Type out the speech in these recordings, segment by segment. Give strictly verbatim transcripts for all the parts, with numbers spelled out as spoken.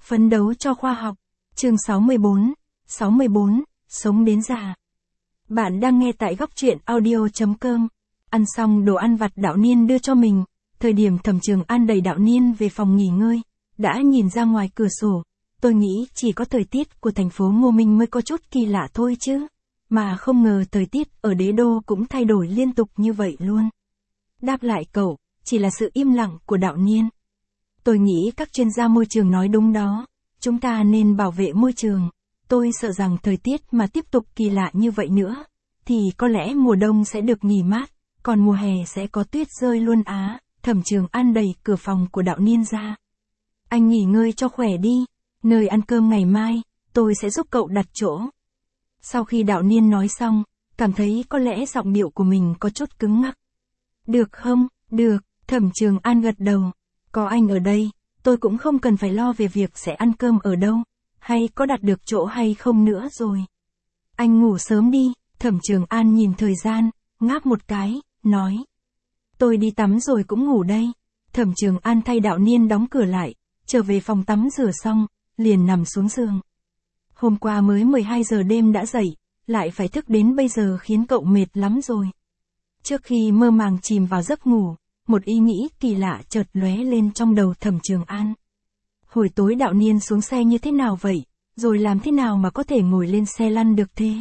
Phấn đấu cho khoa học. Chương sáu mươi bốn. sáu mươi bốn. Sống đến già. Bạn đang nghe tại góc truyện audio chấm com. Ăn xong đồ ăn vặt Đạo Niên đưa cho mình, thời điểm Thẩm Trường An đẩy Đạo Niên về phòng nghỉ ngơi, đã nhìn ra ngoài cửa sổ. Tôi nghĩ chỉ có thời tiết của thành phố Ngô Minh mới có chút kỳ lạ thôi chứ. Mà không ngờ thời tiết ở đế đô cũng thay đổi liên tục như vậy luôn. Đáp lại cậu, chỉ là sự im lặng của Đạo Niên. Tôi nghĩ các chuyên gia môi trường nói đúng đó. Chúng ta nên bảo vệ môi trường. Tôi sợ rằng thời tiết mà tiếp tục kỳ lạ như vậy nữa, thì có lẽ mùa đông sẽ được nghỉ mát, còn mùa hè sẽ có tuyết rơi luôn á. Thẩm Trường An đẩy cửa phòng của Đạo Niên ra. Anh nghỉ ngơi cho khỏe đi. Nơi ăn cơm ngày mai, tôi sẽ giúp cậu đặt chỗ. Sau khi Đạo Niên nói xong, cảm thấy có lẽ giọng điệu của mình có chút cứng ngắc. Được không? Được, Thẩm Trường An gật đầu. Có anh ở đây, tôi cũng không cần phải lo về việc sẽ ăn cơm ở đâu, hay có đặt được chỗ hay không nữa rồi. Anh ngủ sớm đi. Thẩm Trường An nhìn thời gian, ngáp một cái, nói. Tôi đi tắm rồi cũng ngủ đây. Thẩm Trường An thay Đạo Niên đóng cửa lại, trở về phòng tắm rửa xong, liền nằm xuống giường. Hôm qua mới mười hai giờ đêm đã dậy, lại phải thức đến bây giờ khiến cậu mệt lắm rồi. Trước khi mơ màng chìm vào giấc ngủ, một ý nghĩ kỳ lạ chợt lóe lên trong đầu Thẩm Trường An. Hồi tối Đạo Niên xuống xe như thế nào vậy, rồi làm thế nào mà có thể ngồi lên xe lăn được thế?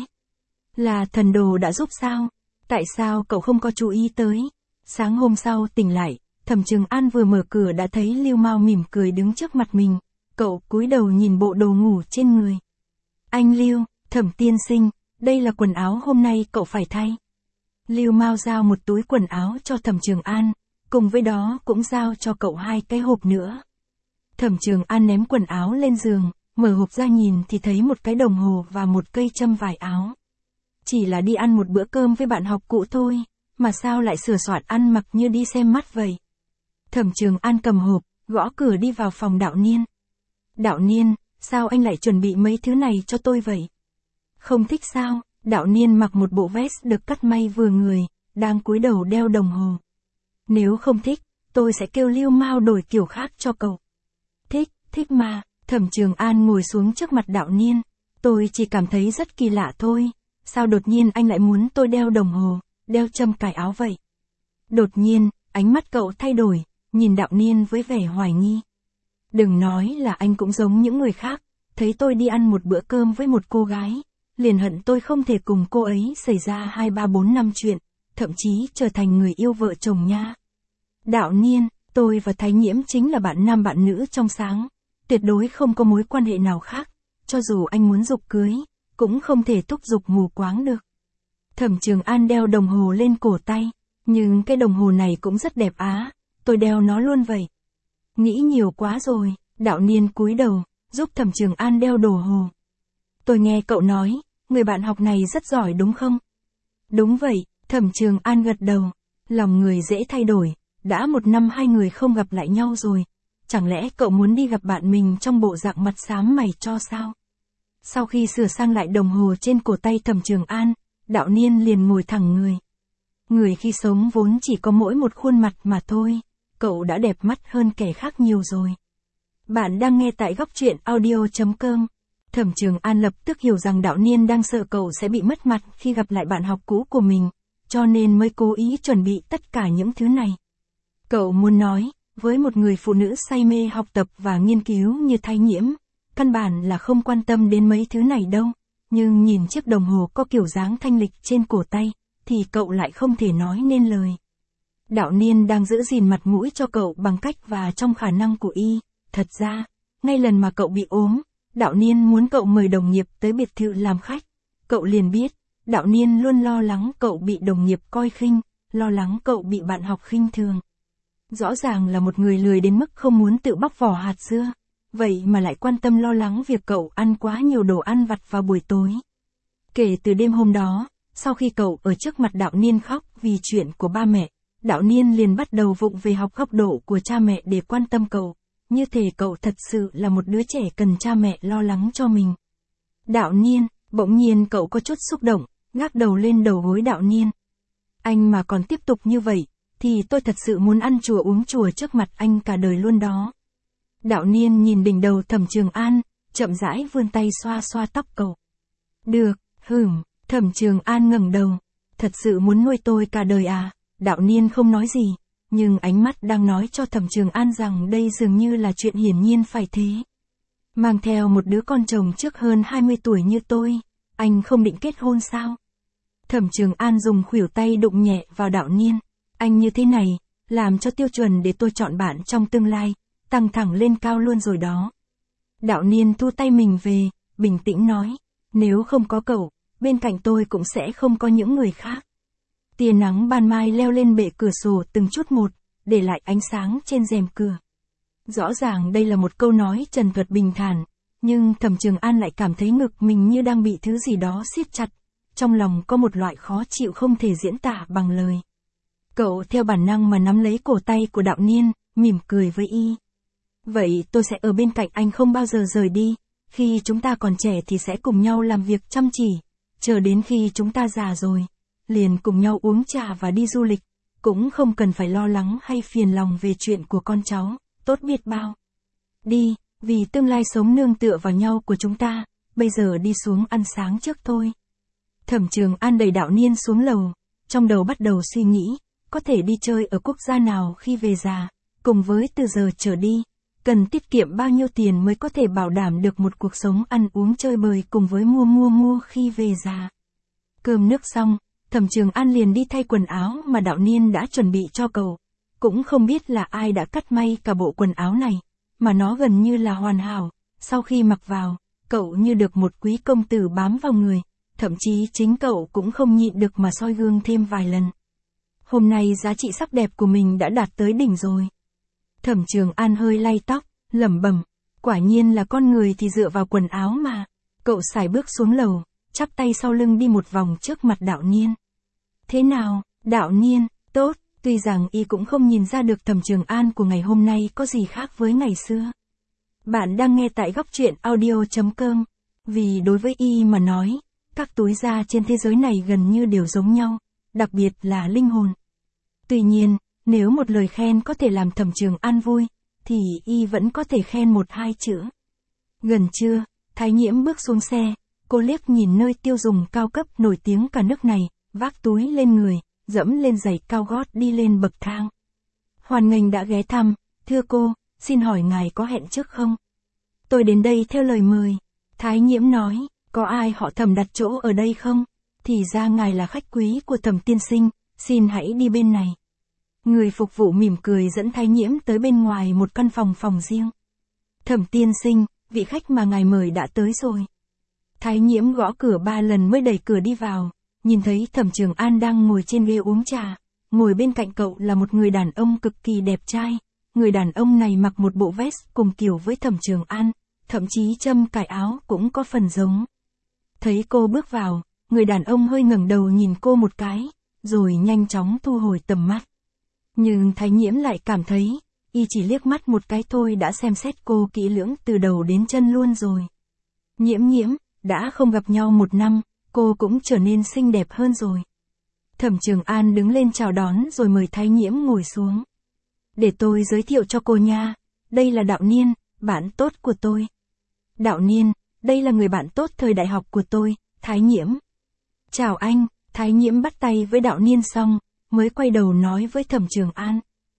Là thần đồ đã giúp sao? Tại sao cậu không có chú ý tới? Sáng hôm sau tỉnh lại, Thẩm Trường An vừa mở cửa đã thấy Lưu Mao mỉm cười đứng trước mặt mình. Cậu cúi đầu nhìn bộ đồ ngủ trên người. Anh Lưu, Thẩm tiên sinh, đây là quần áo hôm nay cậu phải thay. Lưu Mao giao một túi quần áo cho Thẩm Trường An, cùng với đó cũng giao cho cậu hai cái hộp nữa. Thẩm Trường An ném quần áo lên giường, mở hộp ra nhìn thì thấy một cái đồng hồ và một cây châm vải áo. Chỉ là đi ăn một bữa cơm với bạn học cũ thôi, mà sao lại sửa soạn ăn mặc như đi xem mắt vậy? Thẩm Trường An cầm hộp, gõ cửa đi vào phòng Đạo Niên. Đạo Niên, sao anh lại chuẩn bị mấy thứ này cho tôi vậy? Không thích sao? Đạo Niên mặc một bộ vest được cắt may vừa người, đang cúi đầu đeo đồng hồ. Nếu không thích, tôi sẽ kêu Lưu Mao đổi kiểu khác cho cậu. Thích, thích mà. Thẩm Trường An ngồi xuống trước mặt Đạo Niên. Tôi chỉ cảm thấy rất kỳ lạ thôi. Sao đột nhiên anh lại muốn tôi đeo đồng hồ, đeo châm cài áo vậy? Đột nhiên, ánh mắt cậu thay đổi, nhìn Đạo Niên với vẻ hoài nghi. Đừng nói là anh cũng giống những người khác, thấy tôi đi ăn một bữa cơm với một cô gái, liền hận tôi không thể cùng cô ấy xảy ra hai ba bốn năm chuyện, thậm chí trở thành người yêu vợ chồng nha. Đạo Niên, tôi và Thái Nhiễm chính là bạn nam bạn nữ trong sáng, tuyệt đối không có mối quan hệ nào khác, cho dù anh muốn giục cưới, cũng không thể thúc giục mù quáng được. Thẩm Trường An đeo đồng hồ lên cổ tay, nhưng cái đồng hồ này cũng rất đẹp á, tôi đeo nó luôn vậy. Nghĩ nhiều quá rồi. Đạo Niên cúi đầu, giúp Thẩm Trường An đeo đồng hồ. Tôi nghe cậu nói, người bạn học này rất giỏi đúng không? Đúng vậy, Thẩm Trường An gật đầu. Lòng người dễ thay đổi, đã một năm hai người không gặp lại nhau rồi. Chẳng lẽ cậu muốn đi gặp bạn mình trong bộ dạng mặt xám mày cho sao? Sau khi sửa sang lại đồng hồ trên cổ tay Thẩm Trường An, Đạo Niên liền ngồi thẳng người. Người khi sống vốn chỉ có mỗi một khuôn mặt mà thôi, cậu đã đẹp mắt hơn kẻ khác nhiều rồi. Bạn đang nghe tại góc truyện audio chấm com. Thẩm Trường An lập tức hiểu rằng Đạo Niên đang sợ cậu sẽ bị mất mặt khi gặp lại bạn học cũ của mình, cho nên mới cố ý chuẩn bị tất cả những thứ này. Cậu muốn nói, với một người phụ nữ say mê học tập và nghiên cứu như Thái Nhiễm, căn bản là không quan tâm đến mấy thứ này đâu, nhưng nhìn chiếc đồng hồ có kiểu dáng thanh lịch trên cổ tay, thì cậu lại không thể nói nên lời. Đạo Niên đang giữ gìn mặt mũi cho cậu bằng cách và trong khả năng của y. Thật ra, ngay lần mà cậu bị ốm, Đạo Niên muốn cậu mời đồng nghiệp tới biệt thự làm khách. Cậu liền biết, Đạo Niên luôn lo lắng cậu bị đồng nghiệp coi khinh, lo lắng cậu bị bạn học khinh thường. Rõ ràng là một người lười đến mức không muốn tự bóc vỏ hạt dưa, vậy mà lại quan tâm lo lắng việc cậu ăn quá nhiều đồ ăn vặt vào buổi tối. Kể từ đêm hôm đó, sau khi cậu ở trước mặt Đạo Niên khóc vì chuyện của ba mẹ, Đạo Niên liền bắt đầu vụng về học góc độ của cha mẹ để quan tâm cậu, như thể cậu thật sự là một đứa trẻ cần cha mẹ lo lắng cho mình. Đạo Niên, bỗng nhiên cậu có chút xúc động, gác đầu lên đầu gối Đạo Niên. Anh mà còn tiếp tục như vậy, thì tôi thật sự muốn ăn chùa uống chùa trước mặt anh cả đời luôn đó. Đạo Niên nhìn đỉnh đầu Thẩm Trường An, chậm rãi vươn tay xoa xoa tóc cậu. Được, hửm, Thẩm Trường An ngẩng đầu. Thật sự muốn nuôi tôi cả đời à? Đạo Niên không nói gì, nhưng ánh mắt đang nói cho Thẩm Trường An rằng đây dường như là chuyện hiển nhiên phải thế. Mang theo một đứa con chồng trước hơn hai mươi tuổi như tôi, anh không định kết hôn sao? Thẩm Trường An dùng khuỷu tay đụng nhẹ vào Đạo Niên. Anh như thế này, làm cho tiêu chuẩn để tôi chọn bạn trong tương lai, tăng thẳng lên cao luôn rồi đó. Đạo Niên thu tay mình về, bình tĩnh nói, nếu không có cậu, bên cạnh tôi cũng sẽ không có những người khác. Tia nắng ban mai leo lên bệ cửa sổ từng chút một, để lại ánh sáng trên rèm cửa. Rõ ràng đây là một câu nói trần thuật bình thản, nhưng Thẩm Trường An lại cảm thấy ngực mình như đang bị thứ gì đó siết chặt, trong lòng có một loại khó chịu không thể diễn tả bằng lời. Cậu theo bản năng mà nắm lấy cổ tay của Đạo Niên, mỉm cười với y. Vậy tôi sẽ ở bên cạnh anh không bao giờ rời đi, khi chúng ta còn trẻ thì sẽ cùng nhau làm việc chăm chỉ, chờ đến khi chúng ta già rồi, liền cùng nhau uống trà và đi du lịch, cũng không cần phải lo lắng hay phiền lòng về chuyện của con cháu, tốt biết bao. Đi, vì tương lai sống nương tựa vào nhau của chúng ta, bây giờ đi xuống ăn sáng trước thôi. Thẩm Trường An đẩy Đạo Niên xuống lầu, trong đầu bắt đầu suy nghĩ, có thể đi chơi ở quốc gia nào khi về già, cùng với từ giờ trở đi, cần tiết kiệm bao nhiêu tiền mới có thể bảo đảm được một cuộc sống ăn uống chơi bời cùng với mua mua mua khi về già. Cơm nước xong, Thẩm Trường An liền đi thay quần áo mà Đạo Niên đã chuẩn bị cho cậu. Cũng không biết là ai đã cắt may cả bộ quần áo này, mà nó gần như là hoàn hảo, sau khi mặc vào, cậu như được một quý công tử bám vào người, thậm chí chính cậu cũng không nhịn được mà soi gương thêm vài lần. Hôm nay giá trị sắc đẹp của mình đã đạt tới đỉnh rồi. Thẩm Trường An hơi lay tóc, lẩm bẩm, quả nhiên là con người thì dựa vào quần áo mà. Cậu sải bước xuống lầu, chắp tay sau lưng đi một vòng trước mặt Đạo Niên. Thế nào, Đạo Niên? Tốt, tuy rằng y cũng không nhìn ra được Thẩm Trường An của ngày hôm nay có gì khác với ngày xưa. Bạn đang nghe tại góc truyện audio chấm com. Vì đối với y mà nói, các túi da trên thế giới này gần như đều giống nhau, đặc biệt là linh hồn. Tuy nhiên, nếu một lời khen có thể làm Thẩm Trường An vui, thì y vẫn có thể khen một hai chữ. Gần trưa, Thái Nhiễm bước xuống xe, cô liếc nhìn nơi tiêu dùng cao cấp nổi tiếng cả nước này, vác túi lên người, dẫm lên giày cao gót đi lên bậc thang. Hoan nghênh đã ghé thăm, thưa cô, xin hỏi ngài có hẹn trước không? Tôi đến đây theo lời mời. Thái Nhiễm nói, có ai họ Thẩm đặt chỗ ở đây không? Thì ra ngài là khách quý của Thẩm tiên sinh, xin hãy đi bên này. Người phục vụ mỉm cười dẫn Thái Nhiễm tới bên ngoài một căn phòng phòng riêng. Thẩm tiên sinh, vị khách mà ngài mời đã tới rồi. Thái Nhiễm gõ cửa ba lần mới đẩy cửa đi vào, nhìn thấy Thẩm Trường An đang ngồi trên ghế uống trà, ngồi bên cạnh cậu là một người đàn ông cực kỳ đẹp trai. Người đàn ông này mặc một bộ vest cùng kiểu với Thẩm Trường An, thậm chí châm cài áo cũng có phần giống. Thấy cô bước vào, người đàn ông hơi ngẩng đầu nhìn cô một cái, rồi nhanh chóng thu hồi tầm mắt. Nhưng Thái Nhiễm lại cảm thấy, y chỉ liếc mắt một cái thôi đã xem xét cô kỹ lưỡng từ đầu đến chân luôn rồi. Nhiễm Nhiễm, đã không gặp nhau một năm, cô cũng trở nên xinh đẹp hơn rồi. Thẩm Trường An đứng lên chào đón rồi mời Thái Nhiễm ngồi xuống. Để tôi giới thiệu cho cô nha, đây là Đạo Niên, bạn tốt của tôi. Đạo Niên, đây là người bạn tốt thời đại học của tôi, Thái Nhiễm. Chào anh, Thái Nhiễm bắt tay với Đạo Niên xong, mới quay đầu nói với Thẩm Trường An.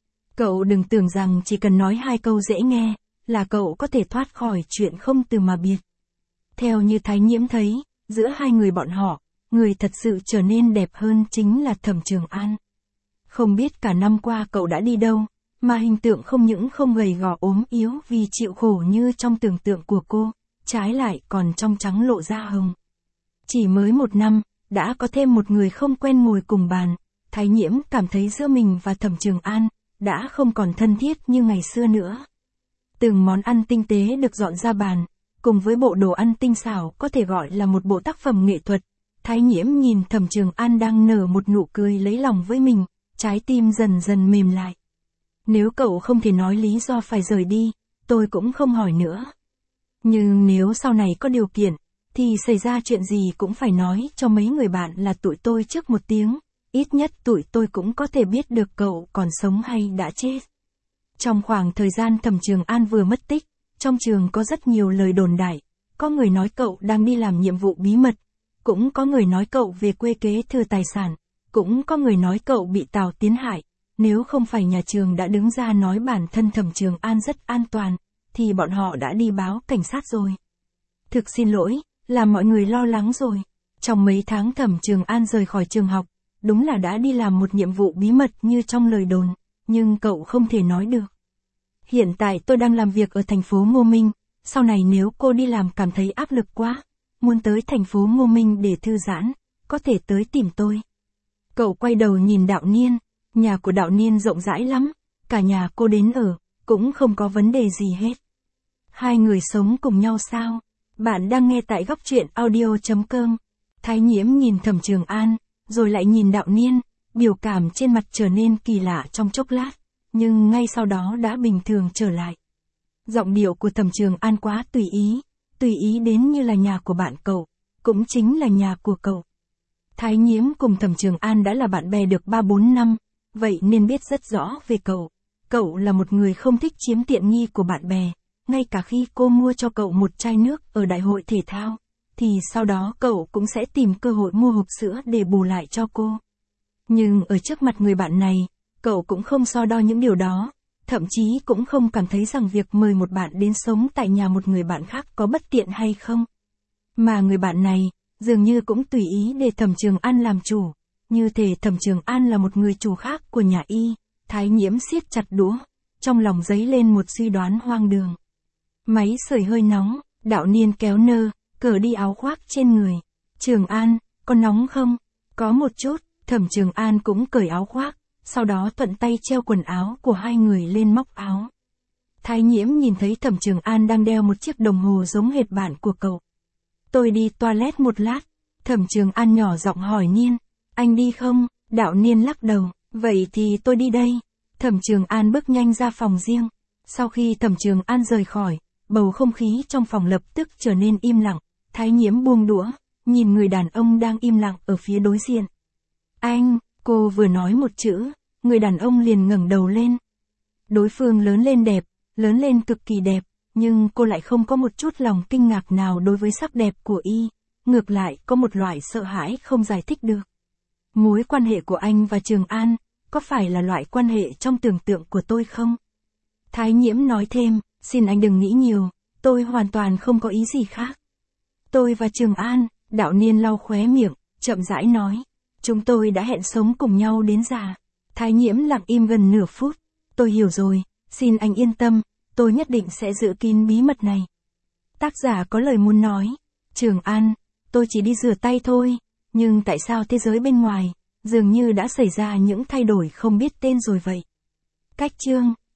Cậu đừng tưởng rằng chỉ cần nói hai câu dễ nghe, là cậu có thể thoát khỏi chuyện không từ mà biệt. Theo như Thái Nhiễm thấy, giữa hai người bọn họ, người thật sự trở nên đẹp hơn chính là Thẩm Trường An. Không biết cả năm qua cậu đã đi đâu, mà hình tượng không những không gầy gò ốm yếu vì chịu khổ như trong tưởng tượng của cô, trái lại còn trong trắng lộ da hồng. Chỉ mới một năm, đã có thêm một người không quen ngồi cùng bàn, Thái Nhiễm cảm thấy giữa mình và Thẩm Trường An, đã không còn thân thiết như ngày xưa nữa. Từng món ăn tinh tế được dọn ra bàn, cùng với bộ đồ ăn tinh xảo có thể gọi là một bộ tác phẩm nghệ thuật. Thái Nhiễm nhìn Thẩm Trường An đang nở một nụ cười lấy lòng với mình, trái tim dần dần mềm lại. Nếu cậu không thể nói lý do phải rời đi, tôi cũng không hỏi nữa. Nhưng nếu sau này có điều kiện, thì xảy ra chuyện gì cũng phải nói cho mấy người bạn là tụi tôi trước một tiếng, ít nhất tụi tôi cũng có thể biết được cậu còn sống hay đã chết. Trong khoảng thời gian Thẩm Trường An vừa mất tích, trong trường có rất nhiều lời đồn đại. Có người nói cậu đang đi làm nhiệm vụ bí mật, cũng có người nói cậu về quê kế thừa tài sản, cũng có người nói cậu bị Tào Tiến hại. Nếu không phải nhà trường đã đứng ra nói bản thân Thẩm Trường An rất an toàn, thì bọn họ đã đi báo cảnh sát rồi. Thực xin lỗi, làm mọi người lo lắng rồi. Trong mấy tháng Thẩm Trường An rời khỏi trường học, đúng là đã đi làm một nhiệm vụ bí mật như trong lời đồn, nhưng cậu không thể nói được. Hiện tại tôi đang làm việc ở thành phố Ngô Minh, sau này nếu cô đi làm cảm thấy áp lực quá, muốn tới thành phố Ngô Minh để thư giãn, có thể tới tìm tôi. Cậu quay đầu nhìn Đạo Niên, nhà của Đạo Niên rộng rãi lắm, cả nhà cô đến ở, cũng không có vấn đề gì hết. Hai người sống cùng nhau sao? Bạn đang nghe tại góc truyện audio chấm com. Thái Nhiễm nhìn Thẩm Trường An, rồi lại nhìn Đạo Niên, biểu cảm trên mặt trở nên kỳ lạ trong chốc lát, nhưng ngay sau đó đã bình thường trở lại. Giọng điệu của Thẩm Trường An quá tùy ý, tùy ý đến như là nhà của bạn cậu, cũng chính là nhà của cậu. Thái Nhiễm cùng Thẩm Trường An đã là bạn bè được ba bốn năm, vậy nên biết rất rõ về cậu. Cậu là một người không thích chiếm tiện nghi của bạn bè, ngay cả khi cô mua cho cậu một chai nước ở đại hội thể thao, thì sau đó cậu cũng sẽ tìm cơ hội mua hộp sữa để bù lại cho cô. Nhưng ở trước mặt người bạn này, cậu cũng không so đo những điều đó, thậm chí cũng không cảm thấy rằng việc mời một bạn đến sống tại nhà một người bạn khác có bất tiện hay không. Mà người bạn này, dường như cũng tùy ý để Thẩm Trường An làm chủ, như thể Thẩm Trường An là một người chủ khác của nhà y. Thái Nhiễm siết chặt đũa, trong lòng dấy lên một suy đoán hoang đường. Máy sưởi hơi nóng, Đạo Niên kéo nơ, cởi đi áo khoác trên người. Trường An, có nóng không? Có một chút. Thẩm Trường An cũng cởi áo khoác, sau đó thuận tay treo quần áo của hai người lên móc áo. Thái Nhiễm nhìn thấy Thẩm Trường An đang đeo một chiếc đồng hồ giống hệt bạn của cậu. Tôi đi toilet một lát. Thẩm Trường An nhỏ giọng hỏi Niên, anh đi không? Đạo Niên lắc đầu, vậy thì tôi đi đây. Thẩm Trường An bước nhanh ra phòng riêng. Sau khi Thẩm Trường An rời khỏi, bầu không khí trong phòng lập tức trở nên im lặng. Thái Nhiễm buông đũa, nhìn người đàn ông đang im lặng ở phía đối diện. Anh, cô vừa nói một chữ, người đàn ông liền ngẩng đầu lên. Đối phương lớn lên đẹp, lớn lên cực kỳ đẹp, nhưng cô lại không có một chút lòng kinh ngạc nào đối với sắc đẹp của y, ngược lại có một loại sợ hãi không giải thích được. Mối quan hệ của anh và Trường An, có phải là loại quan hệ trong tưởng tượng của tôi không? Thái Nhiễm nói thêm, xin anh đừng nghĩ nhiều, tôi hoàn toàn không có ý gì khác. Tôi và Trường An, Đạo Niên lau khóe miệng, chậm rãi nói, chúng tôi đã hẹn sống cùng nhau đến già. Thái Nhiễm lặng im gần nửa phút, tôi hiểu rồi, xin anh yên tâm, tôi nhất định sẽ giữ kín bí mật này. Tác giả có lời muốn nói, Trường An, tôi chỉ đi rửa tay thôi, nhưng tại sao thế giới bên ngoài, dường như đã xảy ra những thay đổi không biết tên rồi vậy. Cách chương